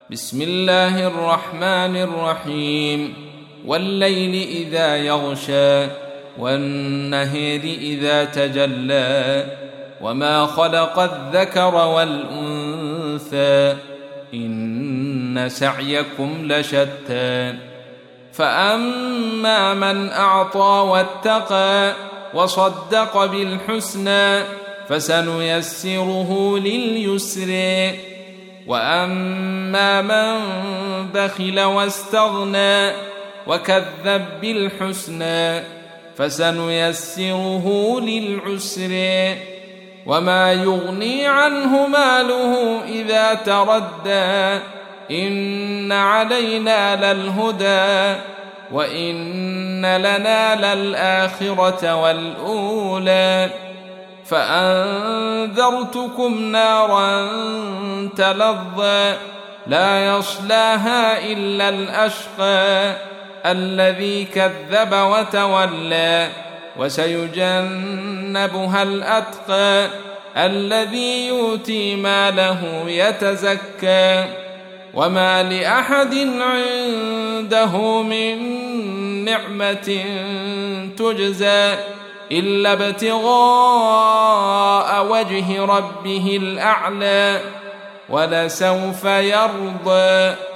بسم الله الرحمن الرحيم والليل إذا يغشى والنهر إذا تجلى وما خلق الذكر والأنثى إن سعيكم لشتى فأما من أعطى واتقى وصدق بالحسنى فسنيسره لليسر وأما من بخل واستغنى وكذب بالحسنى فسنيسره للعسر وما يغني عنه ماله إذا تردى إن علينا للهدى وإن لنا للآخرة والأولى فأنذرتكم نارا تلظى لا يصلاها إلا الأشقى الذي كذب وتولى وسيجنبها الأتقى الذي يؤتي ماله يتزكى وما لأحد عنده من نعمة تجزى إلا ابتغاء وجه ربه الأعلى ولسوف يرضى.